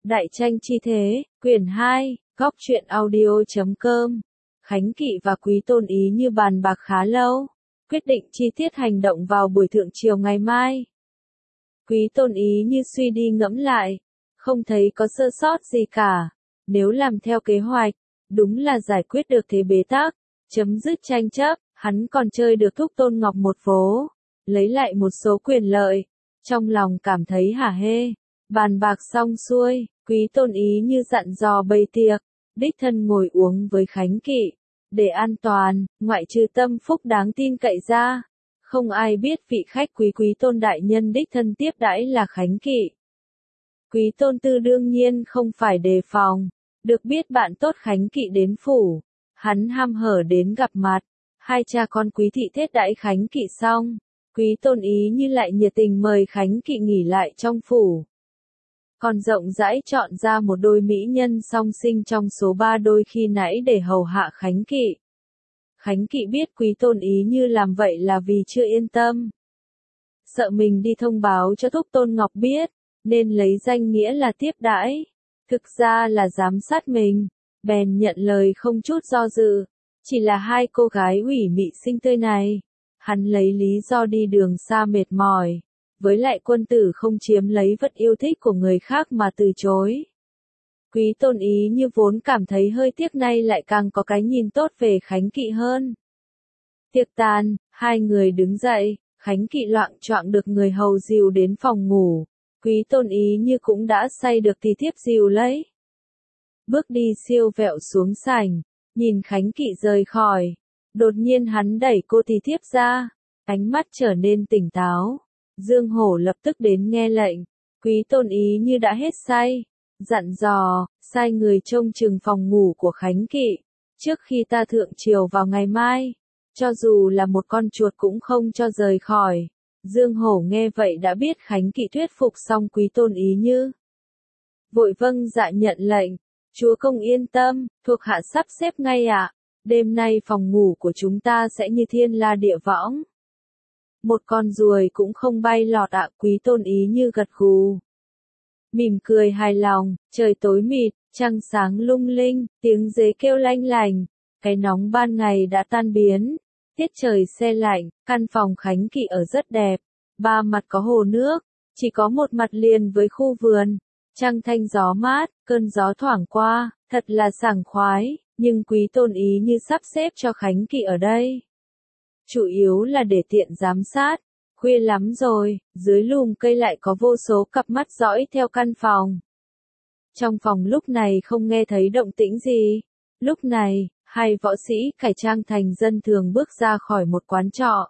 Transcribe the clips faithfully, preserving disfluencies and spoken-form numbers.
Đại tranh chi thế, quyển hai, góc truyện audio.com. Khánh Kỵ và Quý Tôn Ý như bàn bạc khá lâu, quyết định chi tiết hành động vào buổi thượng triều ngày mai. Quý Tôn Ý như suy đi ngẫm lại, không thấy có sơ sót gì cả. Nếu làm theo kế hoạch, đúng là giải quyết được thế bế tắc, chấm dứt tranh chấp, hắn còn chơi được thúc Tôn Ngọc một vố, lấy lại một số quyền lợi. Trong lòng cảm thấy hả hê. Bàn bạc xong xuôi, Quý Tôn Ý như dặn dò bày tiệc, đích thân ngồi uống với Khánh Kỵ. Để an toàn, ngoại trừ Tâm Phúc đáng tin cậy ra, không ai biết vị khách quý Quý Tôn đại nhân đích thân tiếp đãi là Khánh Kỵ. Quý Tôn Tư đương nhiên không phải đề phòng, được biết bạn tốt Khánh Kỵ đến phủ, hắn ham hở đến gặp mặt. Hai cha con Quý thị thiết đãi Khánh Kỵ xong, Quý Tôn Ý như lại nhiệt tình mời Khánh Kỵ nghỉ lại trong phủ. Còn rộng rãi chọn ra một đôi mỹ nhân song sinh trong số ba đôi khi nãy để hầu hạ Khánh Kỵ. Khánh Kỵ biết Quý Tôn Ý như làm vậy là vì chưa yên tâm. Sợ mình đi thông báo cho thúc Tôn Ngọc biết, nên lấy danh nghĩa là tiếp đãi. Thực ra là giám sát mình, bèn nhận lời không chút do dự. Chỉ là hai cô gái ủy mị xinh tươi này. Hắn lấy lý do đi đường xa mệt mỏi. Với lại quân tử không chiếm lấy vật yêu thích của người khác mà từ chối. Quý Tôn Ý như vốn cảm thấy hơi tiếc, nay lại càng có cái nhìn tốt về Khánh Kỵ hơn. Tiệc tàn, hai người đứng dậy, Khánh Kỵ loạng choạng được người hầu dìu đến phòng ngủ. Quý Tôn Ý như cũng đã say được thì thiếp dìu lấy. Bước đi siêu vẹo xuống sảnh, nhìn Khánh Kỵ rời khỏi. Đột nhiên hắn đẩy cô thì thiếp ra, ánh mắt trở nên tỉnh táo. Dương Hổ lập tức đến nghe lệnh, Quý Tôn Ý như đã hết say, dặn dò, sai người trông chừng phòng ngủ của Khánh Kỵ, trước khi ta thượng triều vào ngày mai, cho dù là một con chuột cũng không cho rời khỏi. Dương Hổ nghe vậy đã biết Khánh Kỵ thuyết phục xong Quý Tôn Ý như vội vâng dạ nhận lệnh, chúa công yên tâm, thuộc hạ sắp xếp ngay ạ, đêm nay phòng ngủ của chúng ta sẽ như thiên la địa võng. Một con ruồi cũng không bay lọt ạ. Quý Tôn Ý như gật gù, mỉm cười hài lòng. Trời tối mịt, trăng sáng lung linh, tiếng dế kêu lanh lành, cái nóng ban ngày đã tan biến, tiết trời se lạnh. Căn phòng Khánh Kỵ ở rất đẹp, ba mặt có hồ nước, chỉ có một mặt liền với khu vườn, trăng thanh gió mát, cơn gió thoảng qua, thật là sảng khoái. Nhưng Quý Tôn Ý như sắp xếp cho Khánh Kỵ ở đây chủ yếu là để tiện giám sát. Khuya lắm rồi, dưới lùm cây lại có vô số cặp mắt dõi theo căn phòng. Trong phòng lúc này không nghe thấy động tĩnh gì. Lúc này, hai võ sĩ cải trang thành dân thường bước ra khỏi một quán trọ.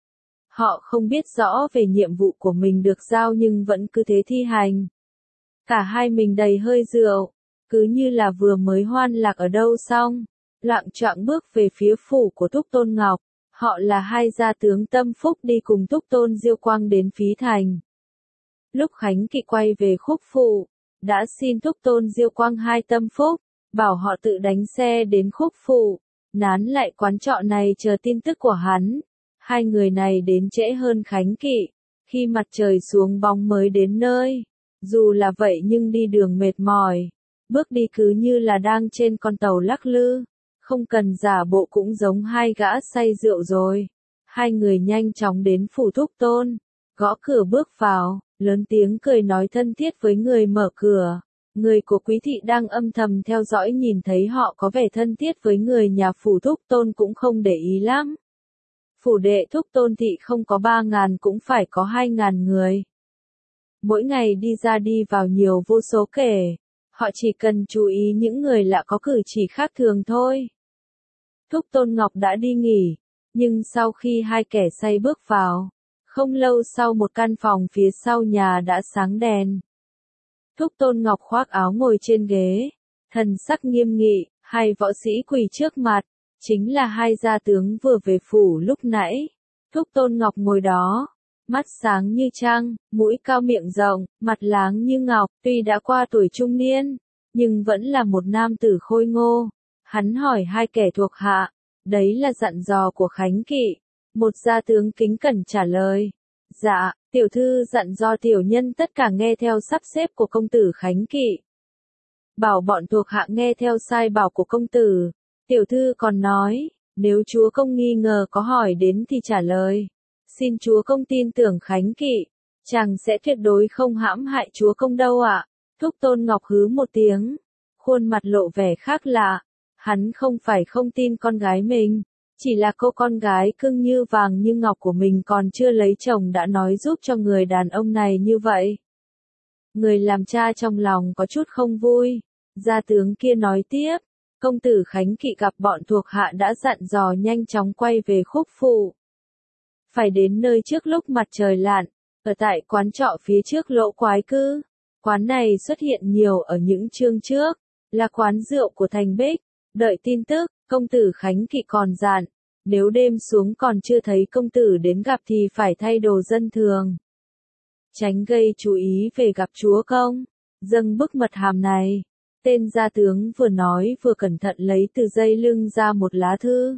Họ không biết rõ về nhiệm vụ của mình được giao nhưng vẫn cứ thế thi hành. Cả hai mình đầy hơi rượu, cứ như là vừa mới hoan lạc ở đâu xong, loạng choạng bước về phía phủ của thúc Tôn Ngọc. Họ là hai gia tướng Tâm Phúc đi cùng thúc Tôn Diêu Quang đến Phí Thành. Lúc Khánh Kỵ quay về Khúc Phụ, đã xin thúc Tôn Diêu Quang hai Tâm Phúc, bảo họ tự đánh xe đến Khúc Phụ, nán lại quán trọ này chờ tin tức của hắn. Hai người này đến trễ hơn Khánh Kỵ, khi mặt trời xuống bóng mới đến nơi. Dù là vậy nhưng đi đường mệt mỏi, bước đi cứ như là đang trên con tàu lắc lư. Không cần giả bộ cũng giống hai gã say rượu rồi. Hai người nhanh chóng đến phủ thúc Tôn, gõ cửa bước vào, lớn tiếng cười nói thân thiết với người mở cửa. Người của Quý thị đang âm thầm theo dõi nhìn thấy họ có vẻ thân thiết với người nhà phủ thúc Tôn cũng không để ý lắm. Phủ đệ thúc Tôn thị không có ba ngàn cũng phải có hai ngàn người. Mỗi ngày đi ra đi vào nhiều vô số kể. Họ chỉ cần chú ý những người lạ có cử chỉ khác thường thôi. Thúc Tôn Ngọc đã đi nghỉ, nhưng sau khi hai kẻ say bước vào, không lâu sau một căn phòng phía sau nhà đã sáng đèn. Thúc Tôn Ngọc khoác áo ngồi trên ghế, thần sắc nghiêm nghị, hai võ sĩ quỳ trước mặt, chính là hai gia tướng vừa về phủ lúc nãy. Thúc Tôn Ngọc ngồi đó, mắt sáng như trăng, mũi cao miệng rộng, mặt láng như ngọc, tuy đã qua tuổi trung niên, nhưng vẫn là một nam tử khôi ngô. Hắn hỏi hai kẻ thuộc hạ, đấy là dặn dò của Khánh Kỵ. Một gia tướng kính cẩn trả lời, dạ, tiểu thư dặn dò tiểu nhân tất cả nghe theo sắp xếp của công tử Khánh Kỵ. bảo bọn thuộc hạ nghe theo sai bảo của công tử. Tiểu thư còn nói, nếu chúa công nghi ngờ có hỏi đến thì trả lời. Xin chúa công tin tưởng Khánh Kỵ, chàng sẽ tuyệt đối không hãm hại chúa công đâu ạ. Thúc Tôn Ngọc hứ một tiếng, khuôn mặt lộ vẻ khác lạ. Hắn không phải không tin con gái mình, chỉ là cô con gái cưng như vàng như ngọc của mình còn chưa lấy chồng đã nói giúp cho người đàn ông này như vậy. Người làm cha trong lòng có chút không vui. Gia tướng kia nói tiếp, công tử Khánh Kỵ gặp bọn thuộc hạ đã dặn dò nhanh chóng quay về Khúc Phụ. Phải đến nơi trước lúc mặt trời lặn, ở tại quán trọ phía trước Lỗ Quái Cư. Quán này xuất hiện nhiều ở những chương trước, là quán rượu của Thành Bích. Đợi tin tức, công tử Khánh Kỵ còn dặn, nếu đêm xuống còn chưa thấy công tử đến gặp thì phải thay đồ dân thường. Tránh gây chú ý về gặp chúa công. Dâng bức mật hàm này. Tên gia tướng vừa nói vừa cẩn thận lấy từ dây lưng ra một lá thư.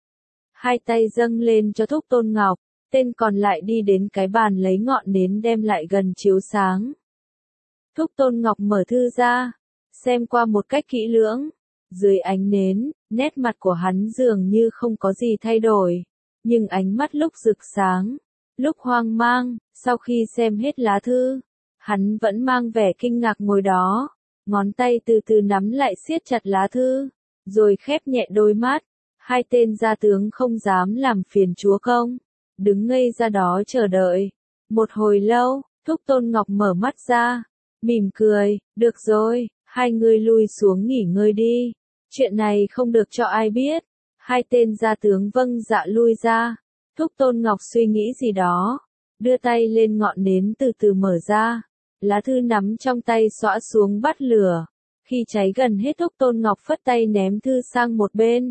Hai tay dâng lên cho Thúc Tôn Ngọc, tên còn lại đi đến cái bàn lấy ngọn nến đem lại gần chiếu sáng. Thúc Tôn Ngọc mở thư ra, xem qua một cách kỹ lưỡng. Dưới ánh nến, nét mặt của hắn dường như không có gì thay đổi, nhưng ánh mắt lúc rực sáng, lúc hoang mang. Sau khi xem hết lá thư, hắn vẫn mang vẻ kinh ngạc ngồi đó, ngón tay từ từ nắm lại siết chặt lá thư, rồi khép nhẹ đôi mắt. Hai tên gia tướng không dám làm phiền chúa công, đứng ngây ra đó chờ đợi. Một hồi lâu, Thúc Tôn Ngọc mở mắt ra, mỉm cười, được rồi, hai người lui xuống nghỉ ngơi đi, chuyện này không được cho ai biết. Hai tên gia tướng vâng dạ lui ra. Thúc Tôn Ngọc suy nghĩ gì đó, đưa tay lên ngọn nến từ từ mở ra, lá thư nắm trong tay xõa xuống bắt lửa. Khi cháy gần hết Thúc Tôn Ngọc phất tay ném thư sang một bên.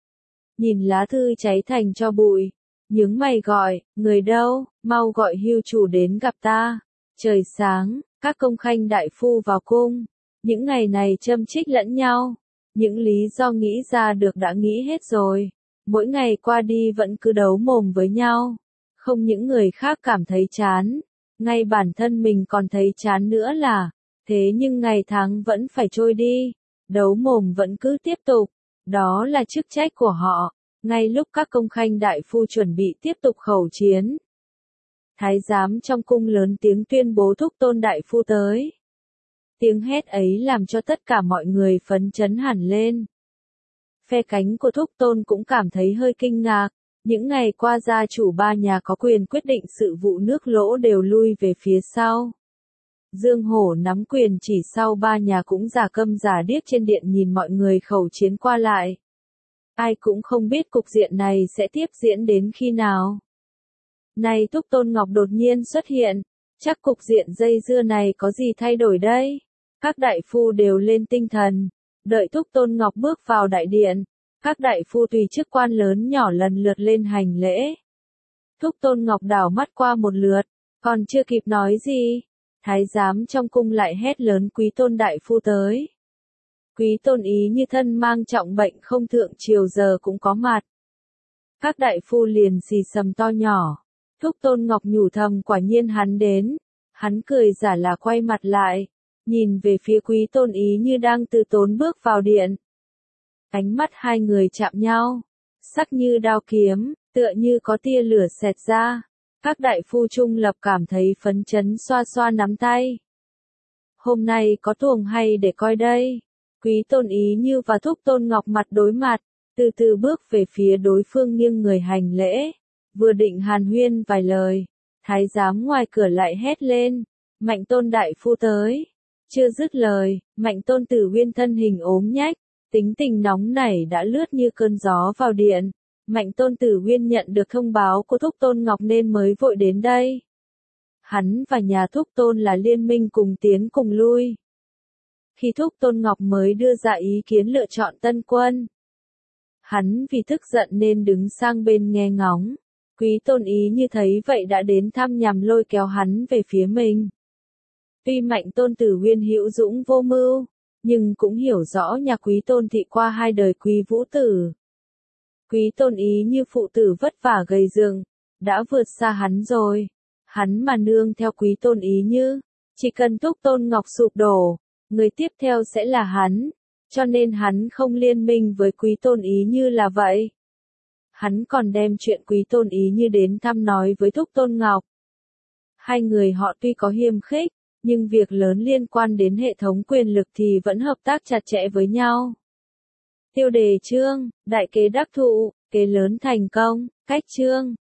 Nhìn lá thư cháy thành tro bụi, nhướng mày gọi, người đâu, mau gọi Hưu chủ đến gặp ta. Trời sáng, các công khanh đại phu vào cung, những ngày này châm chích lẫn nhau, những lý do nghĩ ra được đã nghĩ hết rồi, mỗi ngày qua đi vẫn cứ đấu mồm với nhau, không những người khác cảm thấy chán, ngay bản thân mình còn thấy chán nữa là, thế nhưng ngày tháng vẫn phải trôi đi, đấu mồm vẫn cứ tiếp tục, đó là chức trách của họ. Ngay lúc các công khanh đại phu chuẩn bị tiếp tục khẩu chiến, thái giám trong cung lớn tiếng tuyên bố Thúc Tôn đại phu tới. Tiếng hét ấy làm cho tất cả mọi người phấn chấn hẳn lên. Phe cánh của Thúc Tôn cũng cảm thấy hơi kinh ngạc, những ngày qua gia chủ ba nhà có quyền quyết định sự vụ nước Lỗ đều lui về phía sau. Dương Hổ nắm quyền chỉ sau ba nhà cũng giả câm giả điếc trên điện nhìn mọi người khẩu chiến qua lại. Ai cũng không biết cục diện này sẽ tiếp diễn đến khi nào. Nay Thúc Tôn Ngọc đột nhiên xuất hiện, chắc cục diện dây dưa này có gì thay đổi đây? Các đại phu đều lên tinh thần, đợi Thúc Tôn Ngọc bước vào đại điện, các đại phu tùy chức quan lớn nhỏ lần lượt lên hành lễ. Thúc Tôn Ngọc đảo mắt qua một lượt, còn chưa kịp nói gì, thái giám trong cung lại hét lớn Quý Tôn đại phu tới. Quý Tôn ý như thân mang trọng bệnh không thượng triều giờ cũng có mặt. Các đại phu liền xì xầm to nhỏ. Thúc Tôn Ngọc nhủ thầm quả nhiên hắn đến. Hắn cười giả là quay mặt lại, nhìn về phía Quý Tôn ý như đang từ tốn bước vào điện. Ánh mắt hai người chạm nhau, sắc như đao kiếm, tựa như có tia lửa xẹt ra. Các đại phu trung lập cảm thấy phấn chấn xoa xoa nắm tay. Hôm nay có tuồng hay để coi đây. Quý Tôn ý như và Thúc Tôn Ngọc mặt đối mặt, từ từ bước về phía đối phương nghiêng người hành lễ. Vừa định hàn huyên vài lời, thái giám ngoài cửa lại hét lên, Mạnh Tôn đại phu tới. Chưa dứt lời, Mạnh Tôn Tử Uyên thân hình ốm nhách, tính tình nóng nảy đã lướt như cơn gió vào điện. Mạnh Tôn Tử Uyên nhận được thông báo của Thúc Tôn Ngọc nên mới vội đến đây. Hắn và nhà Thúc Tôn là liên minh cùng tiến cùng lui. Khi Thúc Tôn Ngọc mới đưa ra ý kiến lựa chọn tân quân, hắn vì tức giận nên đứng sang bên nghe ngóng. Quý Tôn ý như thấy vậy đã đến thăm nhằm lôi kéo hắn về phía mình. Tuy Mạnh Tôn Tử Uyên hữu dũng vô mưu, nhưng cũng hiểu rõ nhà Quý Tôn thị qua hai đời Quý Vũ Tử. Quý Tôn ý như phụ tử vất vả gầy dựng, đã vượt xa hắn rồi. Hắn mà nương theo Quý Tôn ý như, chỉ cần Thúc Tôn Ngọc sụp đổ, người tiếp theo sẽ là hắn, cho nên hắn không liên minh với Quý Tôn Ý Như là vậy. Hắn còn đem chuyện Quý Tôn Ý Như đến thăm nói với Thúc Tôn Ngọc. Hai người họ tuy có hiềm khích, nhưng việc lớn liên quan đến hệ thống quyền lực thì vẫn hợp tác chặt chẽ với nhau. Tiêu đề chương, đại kế đắc thụ, kế lớn thành công, cách chương.